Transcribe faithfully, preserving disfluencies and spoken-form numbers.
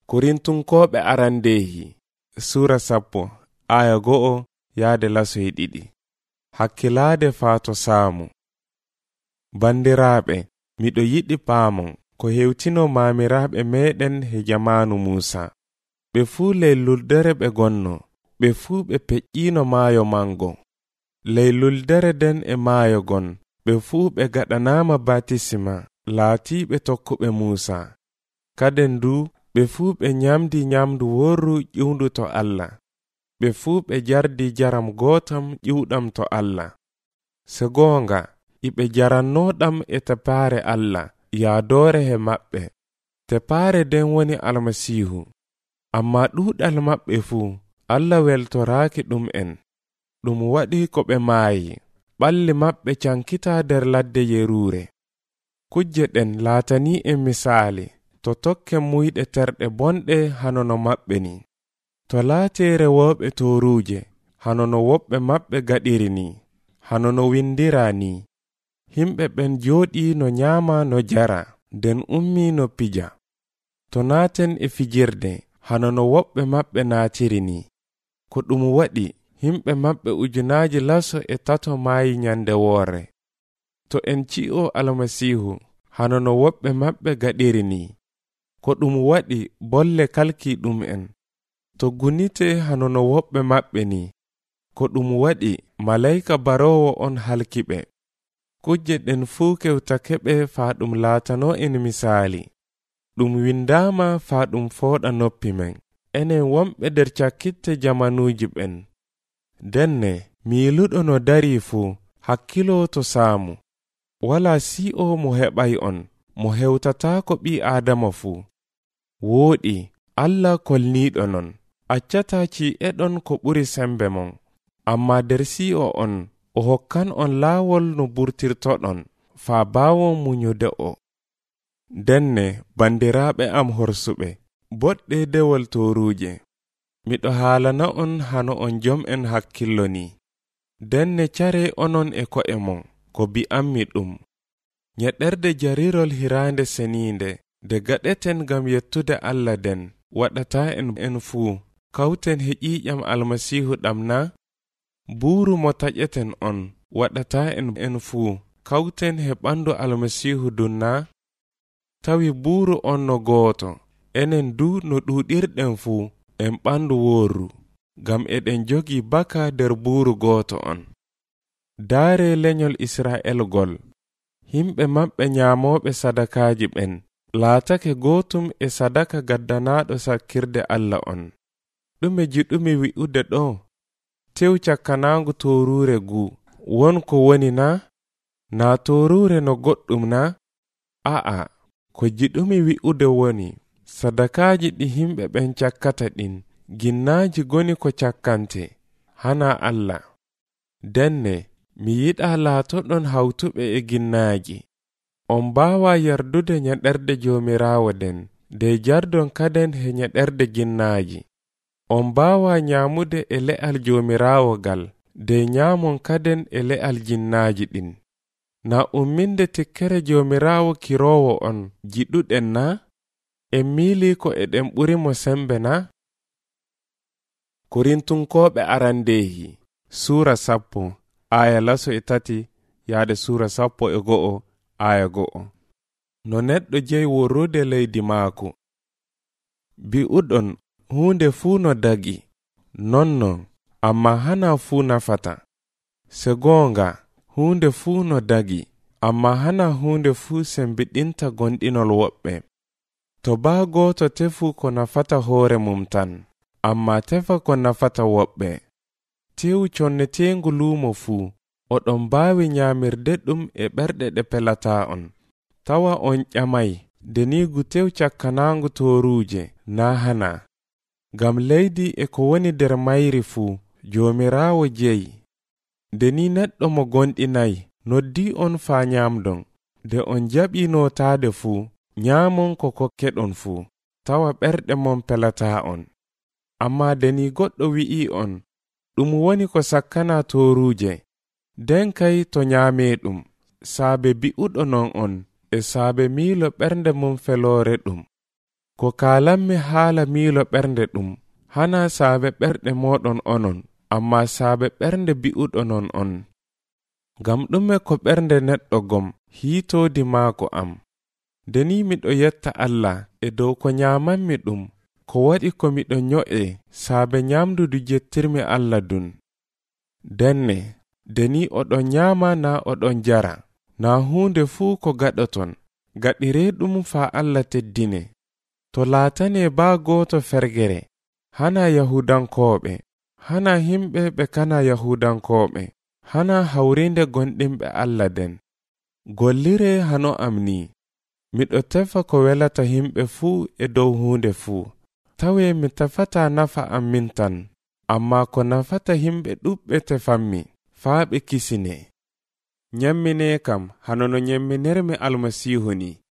Korintunkoɓe arandehi sura sappo aya go'o yaade lasoy ɗiɗi. Hakkilaade faato saamu. Bandiraɓe, miɗo yiɗi paamon ko hewtino maamiraɓe meɗen he jamanu Musa. Ɓe fuu ley luldere ɓe gonno, ɓe fuu ɓe peƴƴino maayo mango. Ley luldere den e maayo gon, ɓe fuu ɓe gaɗanama batisima laatiɓe tokkuɓe Musa. Kaden du ɓe fuu ɓe nyamdi nyamdu worru ƴiwndu to Allah. Ɓe fuu ɓe jardi jaram gotam ƴiwɗam to Allah. Se goonga, iɓe jarannoɗam e tepaare Allah yaadore he maɓɓe. Tepaare den woni Almasihu. Amma ɗuuɗal maɓɓe fuu, Allah weltoraaki ɗum en. Ɗum waɗi ko ɓe maayi, ɓalli maɓɓe cankita der ladde yeruure. Kujje ɗen laatani en misaali, to tokken muyɗe terɗe bonɗe hanono maɓɓe ni. To laatere woɓɓe toruuje, hanono woɓɓe maɓɓe gaɗiri ni, hanono windira ni. Himɓe ɓen jooɗi no nyaama no jara, nden ummi no pija. To naaten e fijirde, hanono woɓɓe maɓɓe naatiri ni. Ko ɗum waɗi, himɓe maɓɓe ujunaaji laso e tato maayi nyande woore. To en ci'o Almasihu, hanono woɓɓe maɓɓe gaɗiri ni. Ko ɗum waɗi bolle kalki ɗum en. To gunite hanono woɓɓe maɓɓe ni. Ko ɗum waɗi malayka barowo on halkiɓe. Kujje ɗen fuu kewtakeɓe faa ɗum laatano en misaali. Ɗum windama faa ɗum fooɗa noppi men, enen wonɓe der cakkitte jamanuuji ɓen. Denne miiluɗo no dari fuu, hakkilo to saamu. Wala si'o mo heɓay on, mo hewtataako ɓi Aadama fuu. Wooɗi, Allah kolniiɗo non, accata ci'eɗon ko ɓuri sembe mon. Amma der si'o on, o hokkan on laawol no burtirtoɗon, faa baawon munyude o. Denne bandiraɓe am horsuɓe, boɗɗe dewol toruuje. Miɗo haalana on hano on jom'en hakkillo ni. Denne care onon e ko'e mon, ko bi'ammi ɗum. Nyeɗerde jarirol hiraande seniinde, de gaɗeten gam yettude Allah den, waɗata en en fuu, kawten he ƴiƴam Almasihu ɗam na? Buuru mo taƴeten on, waɗata en en fuu, kawten he ɓandu Almasihu dunna? Tawi buuru on no gooto, enen du no ɗuuɗirɗen fuu, en ɓandu worru, gam eɗen jogi baka der buuru gooto on. Daare lenyol Isra'el gol, himɓe maɓɓe nyaamoɓe sadakaaji ɓen, laatake gootum e sadaka gaddanaɗo sakkirde Allah on. Ɗume jiɗumi wi'ude ɗo? Tew cakkanaangu toruure guu, won ko woni na? Na toruure no goɗɗum na? A'a, ko jiɗumi wi'ude woni, sadakaaji ɗi himɓe ɓen cakkata ɗin, ginnaaji goni ko cakkante, hana Allah. Denne, mi yiɗa laatoɗon hawtuɓe e ginnaaji. On mbaawa yardude nyeɗerde Joomiraawo den, de jardon kaden he nyeɗerde ginnaaji. On mbaawa nyaamude e le'al Joomiraawo gal, de nyaamon kaden e le'al jinnaaji ɗin. Na umminde tikkere Joomiraawo kiroowo on jiɗuɗen na? En miili ko eɗen ɓurimo sembe na? Korintunkoɓe arandehi sura sappo aya laso e tati yaade sura sappo e go'o aya go'o. No neɗɗo jeyi worrude leydi maako. Bi'uɗon huunde fuu no dagi, nonnon, amma hana fuu nafata. Se goonga, huunde fuu no dagi, amma hana huunde fuu sembiɗinta gonɗinol woɓɓe. To baa gooto tefu ko nafata hoore mum tan, amma tefa ko nafata woɓɓe. Tew connetengu luumo fuu, oɗon mbaawi nyaamirde ɗum e ɓerɗe ɗe pelata on. Tawa on ƴamay, denigu tew cakkanaangu toruuje, na hana. Gam leydi e ko woni der mayri fuu, Joomiraawo jeyi. Deni neɗɗo mo gonɗinayi, noddi on faa nyamdon, de on jaɓi notaade fuu, nyaamon ko kokkeɗon fuu, tawa ɓerɗe mon pelata on. Amma deni goɗɗo wi'i on, ɗum woni ko sakkana toruuje, den kay to nyaame ɗum, saabe bi'uɗo non on, e saabe miilo ɓernde mum feloore ɗum. ko kaalanmi haala miilo ɓernde ɗum hana saabe ɓerɗe moɗon onon, amma saabe ɓernde bi'uɗonon on. Ngam ɗume ko ɓernde neɗɗo gom hiitoodi maako am. Deni miɗo yetta Allah e dow ko nyaamanmi ɗum, ko waɗi ko miɗo nyo'e saabe nyamdudu jettirmi Allah dun. Denne, deni oɗon nyaama na oɗon jara, na huunde fuu ko gaɗoton, gaɗire ɗum faa Allah teddine. To laatane baa gooto fergere, hana Yahudankooɓe, hana himɓe ɓe kana Yahudankooɓe, hana hawrinde gonɗinɓe Allah den. Gollire hano am ni. Miɗo tefa ko welata himɓe fuu e dow huunde fuu. Tawe mi tefata nafa am min tan, amma ko nafata himɓe ɗuɓɓe tefanmi, faa ɓe kisine. Nyemmine kam hano no nyemminermi Almasiihu ni.